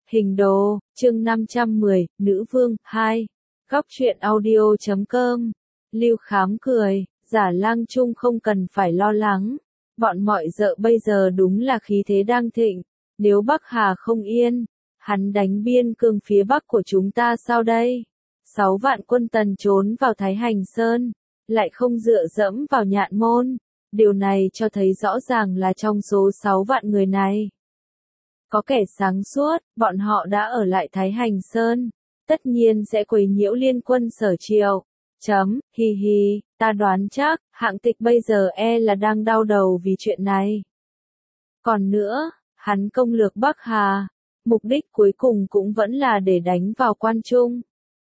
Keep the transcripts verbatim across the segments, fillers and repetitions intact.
Hình đồ, chương năm trăm mười, Nữ Vương, hai. Góc truyện audio chấm com. Lưu Khám cười, Giả Lang Trung không cần phải lo lắng. Bọn mọi dợ bây giờ đúng là khí thế đang thịnh. Nếu Bắc Hà không yên, hắn đánh biên cương phía bắc của chúng ta sao đây? Sáu vạn quân Tần trốn vào Thái Hành Sơn, lại không dựa dẫm vào Nhạn Môn. Điều này cho thấy rõ ràng là trong số sáu vạn người này, có kẻ sáng suốt, bọn họ đã ở lại Thái Hành Sơn, tất nhiên sẽ quấy nhiễu liên quân Sở Triệu. Chấm, hi hi, ta đoán chắc, Hạng Tịch bây giờ e là đang đau đầu vì chuyện này. Còn nữa, hắn công lược Bắc Hà, mục đích cuối cùng cũng vẫn là để đánh vào Quan Trung.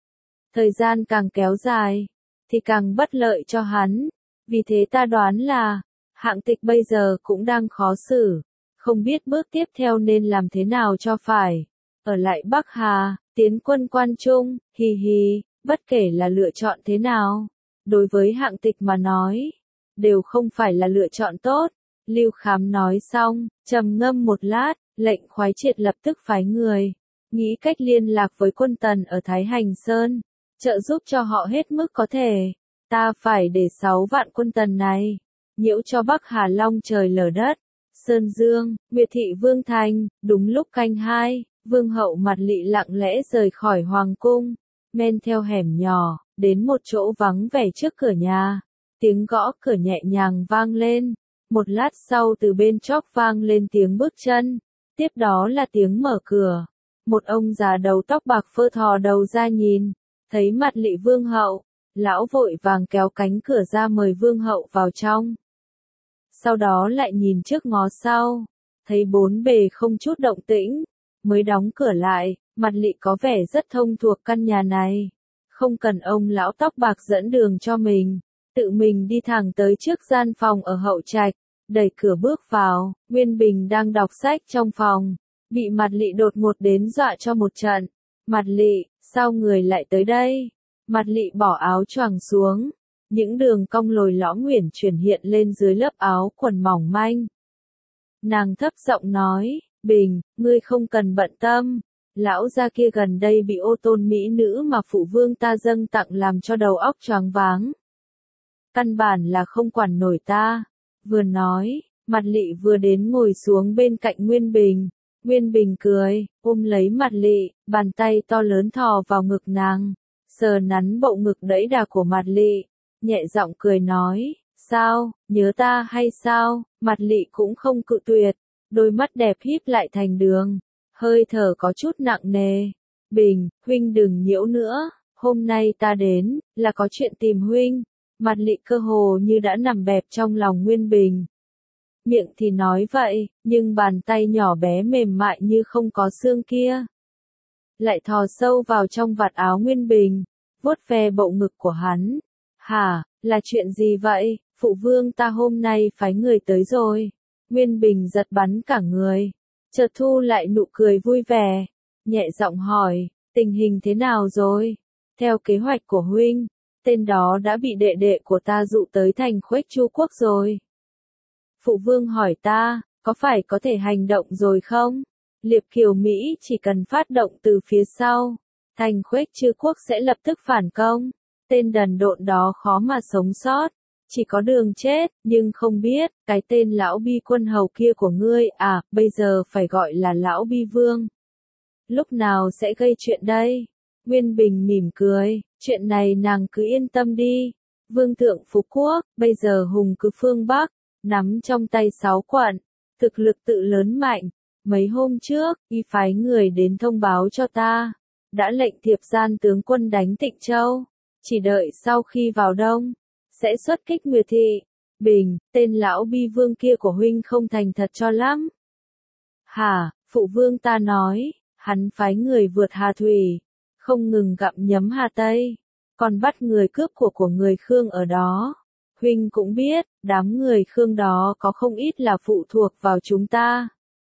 Thời gian càng kéo dài, thì càng bất lợi cho hắn, vì thế ta đoán là, Hạng Tịch bây giờ cũng đang khó xử. Không biết bước tiếp theo nên làm thế nào cho phải. Ở lại Bắc Hà, tiến quân Quan Trung, hi hi, bất kể là lựa chọn thế nào. Đối với Hạng Tịch mà nói, đều không phải là lựa chọn tốt. Lưu Khám nói xong, trầm ngâm một lát, lệnh khoái triệt lập tức phái người, nghĩ cách liên lạc với quân Tần ở Thái Hành Sơn, trợ giúp cho họ hết mức có thể. Ta phải để sáu vạn quân Tần này, nhiễu cho Bắc Hà long trời lở đất. Sơn Dương, Nguyệt Thị Vương Thành, đúng lúc canh hai, Vương hậu Mặt Lị lặng lẽ rời khỏi Hoàng cung, men theo hẻm nhỏ, đến một chỗ vắng vẻ trước cửa nhà. Tiếng gõ cửa nhẹ nhàng vang lên, một lát sau từ bên chóp vang lên tiếng bước chân, tiếp đó là tiếng mở cửa. Một ông già đầu tóc bạc phơ thò đầu ra nhìn, thấy Mặt Lị Vương hậu, lão vội vàng kéo cánh cửa ra mời Vương hậu vào trong. Sau đó lại nhìn trước ngó sau, thấy bốn bề không chút động tĩnh, mới đóng cửa lại. Mặt Lị có vẻ rất thông thuộc căn nhà này, không cần ông lão tóc bạc dẫn đường cho mình, tự mình đi thẳng tới trước gian phòng ở hậu trạch, đẩy cửa bước vào. Nguyên Bình đang đọc sách trong phòng, bị Mặt Lị đột ngột đến dọa cho một trận. Mặt Lị, sao người lại tới đây? Mặt Lị bỏ áo choàng xuống. Những đường cong lồi lõm uyển chuyển hiện lên dưới lớp áo quần mỏng manh. Nàng thấp giọng nói, Bình, ngươi không cần bận tâm. Lão gia kia gần đây bị ô tôn mỹ nữ mà phụ vương ta dâng tặng làm cho đầu óc choáng váng. Căn bản là không quản nổi ta. Vừa nói, Mặt Lị vừa đến ngồi xuống bên cạnh Nguyên Bình. Nguyên Bình cười, ôm lấy Mặt Lị, bàn tay to lớn thò vào ngực nàng, sờ nắn bộ ngực đẫy đà của Mặt Lị. Nhẹ giọng cười nói, sao, nhớ ta hay sao? Mặt Lị cũng không cự tuyệt, đôi mắt đẹp híp lại thành đường, hơi thở có chút nặng nề. Bình, huynh đừng nhiễu nữa, hôm nay ta đến, là có chuyện tìm huynh. Mặt Lị cơ hồ như đã nằm bẹp trong lòng Nguyên Bình. Miệng thì nói vậy, nhưng bàn tay nhỏ bé mềm mại như không có xương kia, lại thò sâu vào trong vạt áo Nguyên Bình, vuốt ve bộ ngực của hắn. Hả, là chuyện gì vậy? Phụ vương ta hôm nay phái người tới rồi. Nguyên Bình giật bắn cả người, chợt thu lại nụ cười vui vẻ, nhẹ giọng hỏi, tình hình thế nào rồi? Theo kế hoạch của huynh, tên đó đã bị đệ đệ của ta dụ tới thành Khuếch Chu Quốc rồi. Phụ vương hỏi ta, có phải có thể hành động rồi không? Liệp Kiều Mỹ chỉ cần phát động từ phía sau, thành Khuếch Chu Quốc sẽ lập tức phản công. Tên đần độn đó khó mà sống sót, chỉ có đường chết, nhưng không biết, cái tên lão Bi Quân hầu kia của ngươi, à, bây giờ phải gọi là lão Bi Vương. Lúc nào sẽ gây chuyện đây? Nguyên Bình mỉm cười, chuyện này nàng cứ yên tâm đi. Vương thượng Phú Quốc, bây giờ hùng cứ phương Bắc, nắm trong tay sáu quận, thực lực tự lớn mạnh. Mấy hôm trước, y phái người đến thông báo cho ta, đã lệnh thiệp gian tướng quân đánh Tịnh Châu. Chỉ đợi sau khi vào đông, sẽ xuất kích Nguyệt Thị. Bình, tên lão Bi Vương kia của huynh không thành thật cho lắm. Hả, phụ vương ta nói, hắn phái người vượt Hà Thủy, không ngừng gặm nhấm Hà Tây, còn bắt người cướp của của người Khương ở đó. Huynh cũng biết, đám người Khương đó có không ít là phụ thuộc vào chúng ta.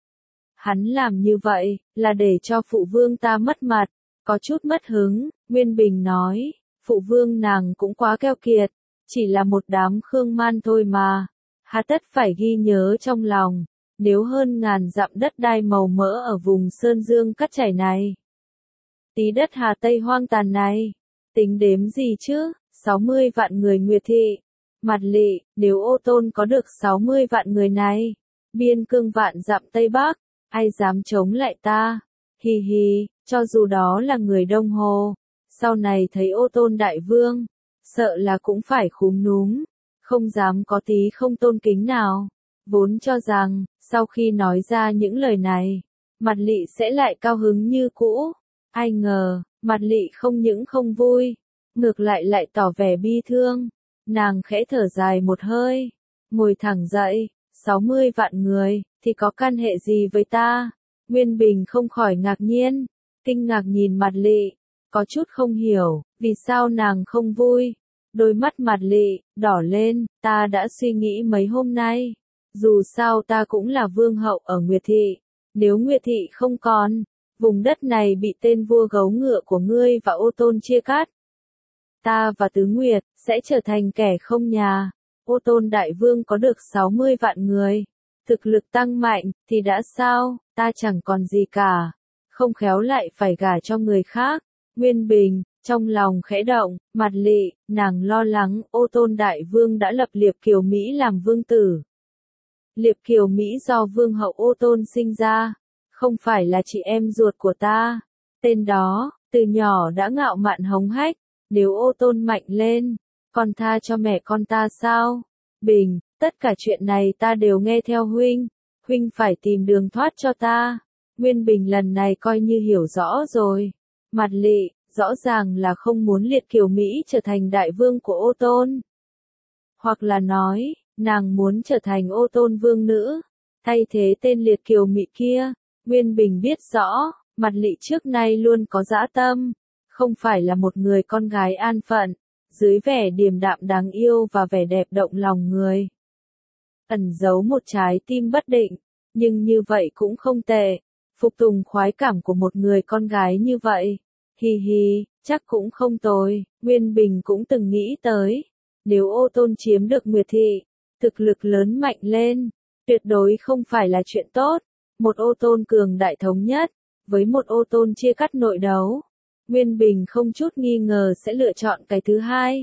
Hắn làm như vậy, là để cho phụ vương ta mất mặt, có chút mất hứng. Nguyên Bình nói, phụ vương nàng cũng quá keo kiệt, chỉ là một đám Khương man thôi mà, hà tất phải ghi nhớ trong lòng. nếu hơn ngàn dặm đất đai màu mỡ ở vùng Sơn Dương cắt chảy này. Tí đất Hà Tây hoang tàn này, tính đếm gì chứ, sáu mươi vạn người Nguyệt thị. Mặt Lị, nếu Ô Tôn có được sáu mươi vạn người này, biên cương vạn dặm Tây Bắc, ai dám chống lại ta? Hì hì, cho dù đó là người Đông Hồ, sau này thấy Ô Tôn đại vương, sợ là cũng phải khúm núm, không dám có tí không tôn kính nào. Vốn cho rằng, sau khi nói ra những lời này, Mặt Lị sẽ lại cao hứng như cũ. Ai ngờ, Mặt Lị không những không vui, ngược lại lại tỏ vẻ bi thương. Nàng khẽ thở dài một hơi, ngồi thẳng dậy, sáu mươi vạn người, thì có can hệ gì với ta? Nguyên Bình không khỏi ngạc nhiên, kinh ngạc nhìn Mặt Lị, có chút không hiểu, vì sao nàng không vui. Đôi mắt Mặt Lị đỏ lên, ta đã suy nghĩ mấy hôm nay, dù sao ta cũng là vương hậu ở Nguyệt thị, nếu Nguyệt thị không còn, vùng đất này bị tên vua gấu ngựa của ngươi và Ô Tôn chia cắt, ta và Tứ Nguyệt sẽ trở thành kẻ không nhà. Ô Tôn đại vương có được sáu mươi vạn người, thực lực tăng mạnh, thì đã sao, ta chẳng còn gì cả, không khéo lại phải gả cho người khác. Nguyên Bình, trong lòng khẽ động, Mặt Lị, nàng lo lắng, Ô Tôn đại vương đã lập Liệp Kiều Mỹ làm vương tử. Liệp Kiều Mỹ do vương hậu Ô Tôn sinh ra, không phải là chị em ruột của ta. Tên đó, từ nhỏ đã ngạo mạn hống hách, nếu Ô Tôn mạnh lên, còn tha cho mẹ con ta sao? Bình, tất cả chuyện này ta đều nghe theo huynh, huynh phải tìm đường thoát cho ta. Nguyên Bình lần này coi như hiểu rõ rồi. Mặt Lị, rõ ràng là không muốn Liệt Kiều Mỹ trở thành đại vương của Ô Tôn. Hoặc là nói, nàng muốn trở thành Ô Tôn vương nữ, thay thế tên Liệt Kiều Mỹ kia. Nguyên Bình biết rõ, Mặt Lị trước nay luôn có dã tâm, không phải là một người con gái an phận, dưới vẻ điềm đạm đáng yêu và vẻ đẹp động lòng người. Ẩn giấu một trái tim bất định, nhưng như vậy cũng không tệ, phục tùng khoái cảm của một người con gái như vậy. Hi hi, chắc cũng không tồi. Nguyên Bình cũng từng nghĩ tới, nếu Ô Tôn chiếm được Nguyệt thị, thực lực lớn mạnh lên, tuyệt đối không phải là chuyện tốt. Một Ô Tôn cường đại thống nhất, với một Ô Tôn chia cắt nội đấu, Nguyên Bình không chút nghi ngờ sẽ lựa chọn cái thứ hai.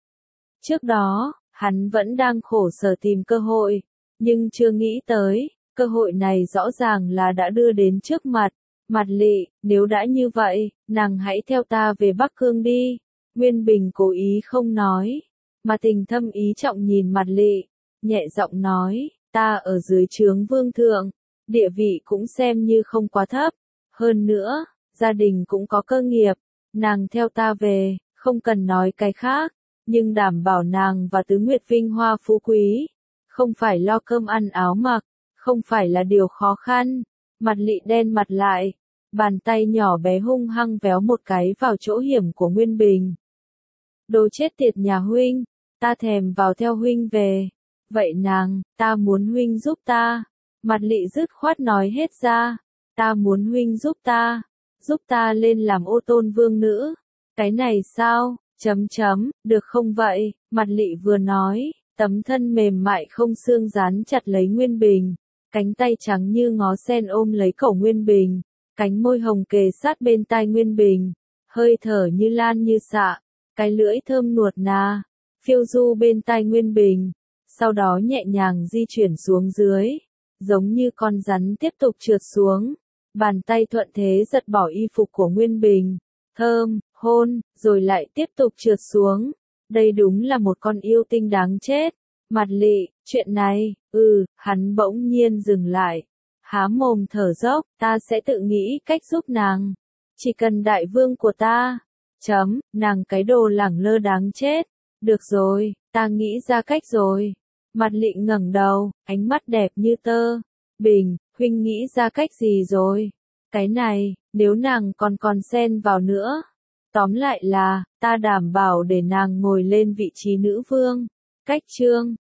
Trước đó, hắn vẫn đang khổ sở tìm cơ hội, nhưng chưa nghĩ tới, cơ hội này rõ ràng là đã đưa đến trước mặt. Mặt Lị, nếu đã như vậy, nàng hãy theo ta về Bắc Cương đi. Nguyên Bình cố ý không nói, mà tình thâm ý trọng nhìn Mặt Lị, nhẹ giọng nói, ta ở dưới trướng vương thượng, địa vị cũng xem như không quá thấp, hơn nữa, gia đình cũng có cơ nghiệp, nàng theo ta về, không cần nói cái khác, nhưng đảm bảo nàng và Tứ Nguyệt vinh hoa phú quý, không phải lo cơm ăn áo mặc, không phải là điều khó khăn. Mặt Lị đen mặt lại, bàn tay nhỏ bé hung hăng véo một cái vào chỗ hiểm của Nguyên Bình. Đồ chết tiệt nhà huynh, ta thèm vào theo huynh về. Vậy nàng, ta muốn huynh giúp ta. Mặt Lị dứt khoát nói hết ra, ta muốn huynh giúp ta, giúp ta lên làm Ô Tôn vương nữ. Cái này sao, chấm chấm, được không vậy? Mặt Lị vừa nói, tấm thân mềm mại không xương dán chặt lấy Nguyên Bình, cánh tay trắng như ngó sen ôm lấy cổ Nguyên Bình, cánh môi hồng kề sát bên tai Nguyên Bình, hơi thở như lan như xạ, cái lưỡi thơm nuột nà, phiêu du bên tai Nguyên Bình, sau đó nhẹ nhàng di chuyển xuống dưới, giống như con rắn tiếp tục trượt xuống, bàn tay thuận thế giật bỏ y phục của Nguyên Bình, thơm, hôn, rồi lại tiếp tục trượt xuống. Đây đúng là một con yêu tinh đáng chết. Mặt Lị, chuyện này, ừ, hắn bỗng nhiên dừng lại, há mồm thở dốc, ta sẽ tự nghĩ cách giúp nàng. Chỉ cần đại vương của ta. Chấm, nàng cái đồ lẳng lơ đáng chết. Được rồi, ta nghĩ ra cách rồi. Mặt Lị ngẩng đầu, ánh mắt đẹp như tơ. Bình, huynh nghĩ ra cách gì rồi? Cái này, nếu nàng còn còn xen vào nữa. Tóm lại là, ta đảm bảo để nàng ngồi lên vị trí nữ vương. Cách chương